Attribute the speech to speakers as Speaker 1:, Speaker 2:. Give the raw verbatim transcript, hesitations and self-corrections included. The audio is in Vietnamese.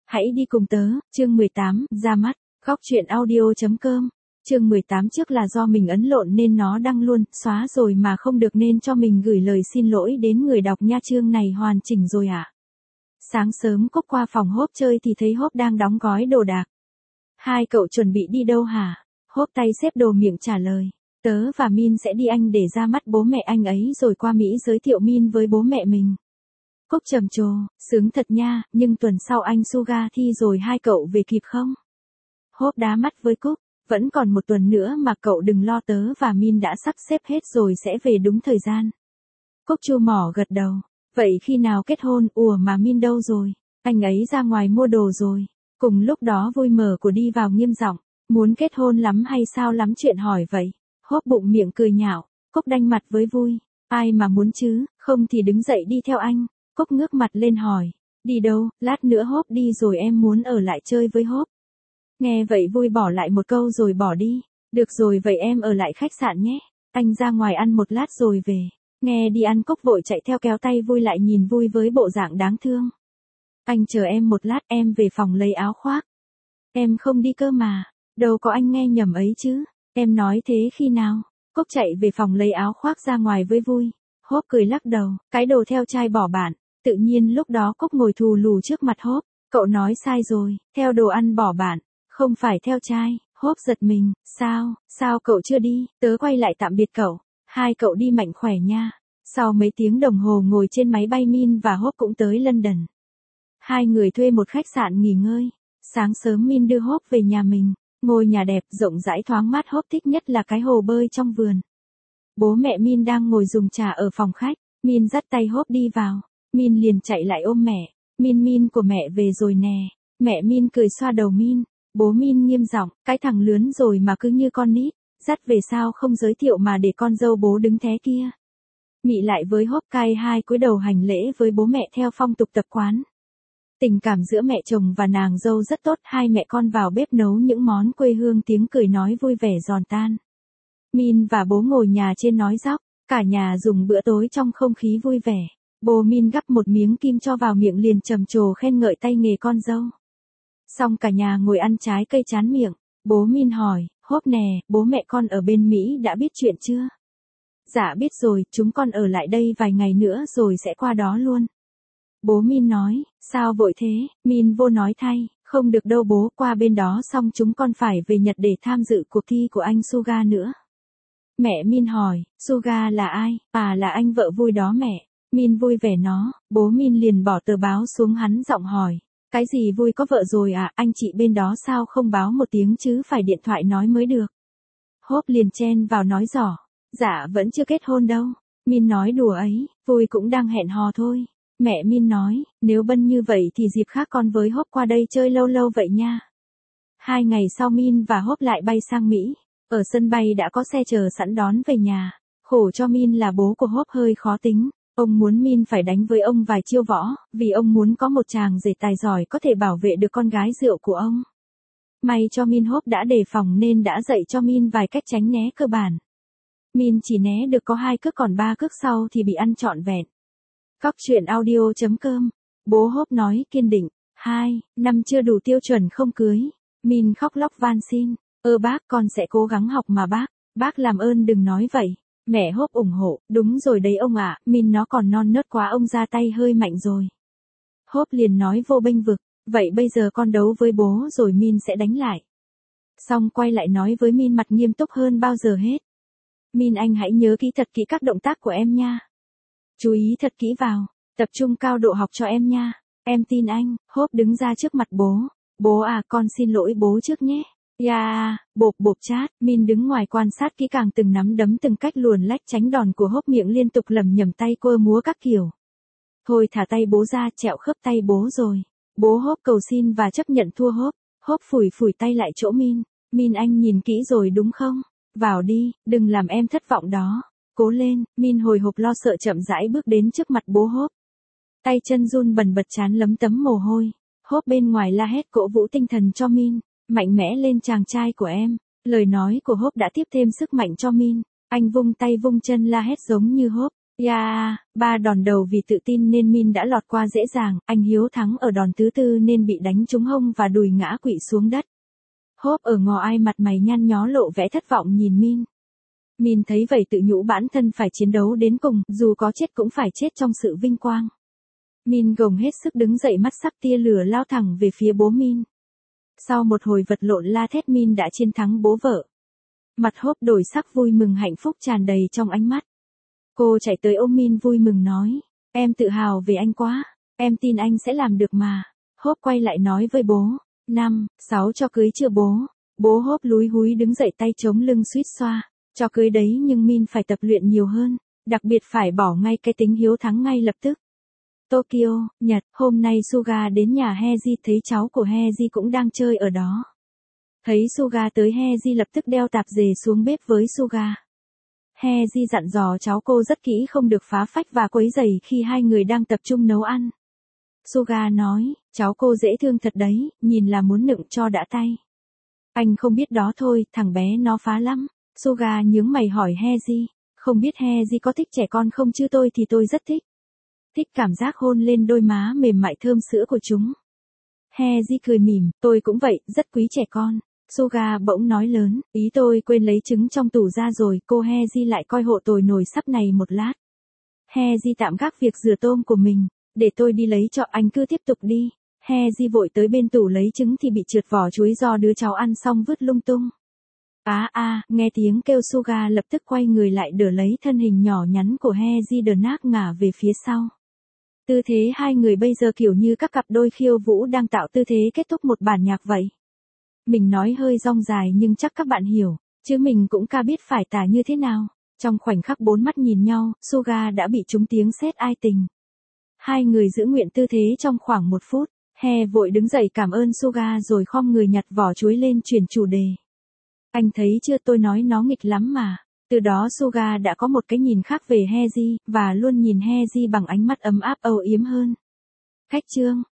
Speaker 1: Hãy đi cùng tớ, chương mười tám, ra mắt, góc truyện audio.com. Chương mười tám trước là do mình ấn lộn nên nó đăng luôn, xóa rồi mà không được nên cho mình gửi lời xin lỗi đến người đọc nha. Chương này hoàn chỉnh rồi à? Sáng sớm Cúc qua phòng Hốp chơi thì thấy Hốp đang đóng gói đồ đạc. Hai cậu chuẩn bị đi đâu hả? Hốp tay xếp đồ miệng trả lời. Tớ và Min sẽ đi Anh để ra mắt bố mẹ anh ấy rồi qua Mỹ giới thiệu Min với bố mẹ mình. Cúc trầm trồ, sướng thật nha, nhưng tuần sau anh Suga thi rồi hai cậu về kịp không? Hốp đá mắt với Cúc, vẫn còn một tuần nữa mà cậu đừng lo, tớ và Min đã sắp xếp hết rồi sẽ về đúng thời gian. Cúc chu mỏ gật đầu, vậy khi nào kết hôn? Ủa mà Min đâu rồi? Anh ấy ra ngoài mua đồ rồi. Cùng lúc đó Vui mở của đi vào nghiêm giọng, muốn kết hôn lắm hay sao lắm chuyện hỏi vậy? Hốp bụng miệng cười nhạo, Cúc đanh mặt với Vui, ai mà muốn chứ, không thì đứng dậy đi theo anh. Cúc ngước mặt lên hỏi, đi đâu? Lát nữa Hốp đi rồi em muốn ở lại chơi với Hốp. Nghe vậy Vui bỏ lại một câu rồi bỏ đi. Được rồi vậy em ở lại khách sạn nhé. Anh ra ngoài ăn một lát rồi về. Nghe đi ăn Cúc vội chạy theo kéo tay Vui lại nhìn Vui với bộ dạng đáng thương. Anh chờ em một lát, em về phòng lấy áo khoác. Em không đi cơ mà. Đâu có, anh nghe nhầm ấy chứ. Em nói thế khi nào? Cúc chạy về phòng lấy áo khoác ra ngoài với Vui. Hốp cười lắc đầu, cái đồ theo trai bỏ bạn. Tự nhiên lúc đó Cúc ngồi thù lù trước mặt Hốp. Cậu nói sai rồi, theo đồ ăn bỏ bạn, không phải theo trai. Hốp giật mình, sao, sao cậu chưa đi? Tớ quay lại tạm biệt cậu. Hai cậu đi mạnh khỏe nha. Sau mấy tiếng đồng hồ ngồi trên máy bay, Min và Hốp cũng tới London. Hai người thuê một khách sạn nghỉ ngơi. Sáng sớm Min đưa Hốp về nhà mình. Ngôi nhà đẹp, rộng rãi thoáng mát, Hốp thích nhất là cái hồ bơi trong vườn. Bố mẹ Min đang ngồi dùng trà ở phòng khách. Min dắt tay Hốp đi vào. Min liền chạy lại ôm mẹ. Min Min của mẹ về rồi nè. Mẹ Min cười xoa đầu Min. Bố Min nghiêm giọng, cái thằng lướn rồi mà cứ như con nít. Dắt về sao không giới thiệu mà để con dâu bố đứng thế kia. Mị lại với Hốp cai hai cúi đầu hành lễ với bố mẹ theo phong tục tập quán. Tình cảm giữa mẹ chồng và nàng dâu rất tốt, hai mẹ con vào bếp nấu những món quê hương, tiếng cười nói vui vẻ giòn tan. Min và bố ngồi nhà trên nói dóc, cả nhà dùng bữa tối trong không khí vui vẻ. Bố Min gắp một miếng kim cho vào miệng liền trầm trồ khen ngợi tay nghề con dâu. Xong cả nhà ngồi ăn trái cây chán miệng. Bố Min hỏi, Hốp nè, bố mẹ con ở bên Mỹ đã biết chuyện chưa? Dạ biết rồi, chúng con ở lại đây vài ngày nữa rồi sẽ qua đó luôn. Bố Min nói, sao vội thế? Min vô nói thay, không được đâu bố, qua bên đó xong chúng con phải về Nhật để tham dự cuộc thi của anh Suga nữa. Mẹ Min hỏi, Suga là ai? À là anh vợ Vui đó mẹ. Min vui vẻ nó, bố Min liền bỏ tờ báo xuống, hắn giọng hỏi, cái gì Vui có vợ rồi à? Anh chị bên đó sao không báo một tiếng chứ, phải điện thoại nói mới được. Hốp liền chen vào nói giỏ, dạ vẫn chưa kết hôn đâu. Min nói đùa ấy, Vui cũng đang hẹn hò thôi. Mẹ Min nói, nếu bân như vậy thì dịp khác con với Hốp qua đây chơi lâu lâu vậy nha. Hai ngày sau Min và Hốp lại bay sang Mỹ. Ở sân bay đã có xe chờ sẵn đón về nhà. Khổ cho Min là bố của Hốp hơi khó tính. Ông muốn Min phải đánh với ông vài chiêu võ, vì ông muốn có một chàng rể tài giỏi có thể bảo vệ được con gái rượu của ông. May cho Min Hốp đã đề phòng nên đã dạy cho Min vài cách tránh né cơ bản. Min chỉ né được có hai cước, còn ba cước sau thì bị ăn trọn vẹn. Góc truyện audio.com. Bố Hốp nói kiên định, hai năm chưa đủ tiêu chuẩn không cưới. Min khóc lóc van xin, ơ bác con sẽ cố gắng học mà bác, bác làm ơn đừng nói vậy. Mẹ Hốp ủng hộ, đúng rồi đấy ông ạ, Min nó còn non nớt quá, ông ra tay hơi mạnh rồi. Hốp liền nói vô bênh vực, vậy bây giờ con đấu với bố rồi Min sẽ đánh lại. Xong quay lại nói với Min mặt nghiêm túc hơn bao giờ hết. Min anh hãy nhớ kỹ thật kỹ các động tác của em nha. Chú ý thật kỹ vào, tập trung cao độ học cho em nha. Em tin anh. Hốp đứng ra trước mặt bố. Bố à, con xin lỗi bố trước nhé. Ya, yeah, bộp bộp chát. Min đứng ngoài quan sát kỹ càng từng nắm đấm, từng cách luồn lách tránh đòn của Hốp, miệng liên tục lẩm nhẩm, tay quơ múa các kiểu. Thôi thả tay bố ra, trẹo khớp tay bố rồi. Bố Hốp cầu xin và chấp nhận thua Hốp. Hốp phủi phủi tay lại chỗ Min. Min anh nhìn kỹ rồi đúng không? Vào đi, đừng làm em thất vọng đó. Cố lên. Min hồi hộp lo sợ chậm rãi bước đến trước mặt bố Hốp. Tay chân run bần bật, trán lấm tấm mồ hôi. Hốp bên ngoài la hét cổ vũ tinh thần cho Min. Mạnh mẽ lên chàng trai của em. Lời nói của Hốp đã tiếp thêm sức mạnh cho Min. Anh vung tay vung chân la hét giống như Hốp. Yeah, ba đòn đầu vì tự tin nên Min đã lọt qua dễ dàng, anh Hiếu thắng ở đòn thứ tư nên bị đánh trúng hông và đùi ngã quỵ xuống đất. Hope ở ngò ai mặt mày nhăn nhó lộ vẻ thất vọng nhìn Min. Min thấy vậy tự nhủ bản thân phải chiến đấu đến cùng, dù có chết cũng phải chết trong sự vinh quang. Min gồng hết sức đứng dậy, mắt sắc tia lửa lao thẳng về phía bố Min. Sau một hồi vật lộn la thét, Min đã chiến thắng bố vợ. Mặt Hope đổi sắc vui mừng, hạnh phúc tràn đầy trong ánh mắt. Cô chạy tới ôm Min vui mừng nói, em tự hào về anh quá, em tin anh sẽ làm được mà. Hope quay lại nói với bố, năm, sáu cho cưới chưa bố? Bố Hope lúi húi đứng dậy, tay chống lưng suýt xoa, cho cưới đấy nhưng Min phải tập luyện nhiều hơn, đặc biệt phải bỏ ngay cái tính hiếu thắng ngay lập tức. Tokyo, Nhật, hôm nay Suga đến nhà Heiji thấy cháu của Heiji cũng đang chơi ở đó. Thấy Suga tới, Heiji lập tức đeo tạp dề xuống bếp với Suga. Heiji dặn dò cháu cô rất kỹ không được phá phách và quấy rầy khi hai người đang tập trung nấu ăn. Suga nói, cháu cô dễ thương thật đấy, nhìn là muốn nựng cho đã tay. Anh không biết đó thôi, thằng bé nó phá lắm. Suga nhướng mày hỏi Heiji, không biết Heiji có thích trẻ con không chứ tôi thì tôi rất thích. Thích cảm giác hôn lên đôi má mềm mại thơm sữa của chúng. Heiji cười mỉm, tôi cũng vậy, rất quý trẻ con. Suga bỗng nói lớn, ý tôi quên lấy trứng trong tủ ra rồi, cô Heiji lại coi hộ tôi nồi sắp này một lát. Heiji tạm gác việc rửa tôm của mình, để tôi đi lấy cho, anh cứ tiếp tục đi. Heiji vội tới bên tủ lấy trứng thì bị trượt vỏ chuối do đứa cháu ăn xong vứt lung tung. Á à, à, nghe tiếng kêu Suga lập tức quay người lại đỡ lấy thân hình nhỏ nhắn của Heiji đờ nát ngả về phía sau. Tư thế hai người bây giờ kiểu như các cặp đôi khiêu vũ đang tạo tư thế kết thúc một bản nhạc vậy. Mình nói hơi rong dài nhưng chắc các bạn hiểu, chứ mình cũng ca biết phải tả như thế nào. Trong khoảnh khắc bốn mắt nhìn nhau, Suga đã bị trúng tiếng sét ai tình. Hai người giữ nguyện tư thế trong khoảng một phút, He vội đứng dậy cảm ơn Suga rồi khom người nhặt vỏ chuối lên chuyển chủ đề. Anh thấy chưa, tôi nói nó nghịch lắm mà. Từ đó Suga đã có một cái nhìn khác về Heiji, và luôn nhìn Heiji bằng ánh mắt ấm áp âu yếm hơn. Khách chương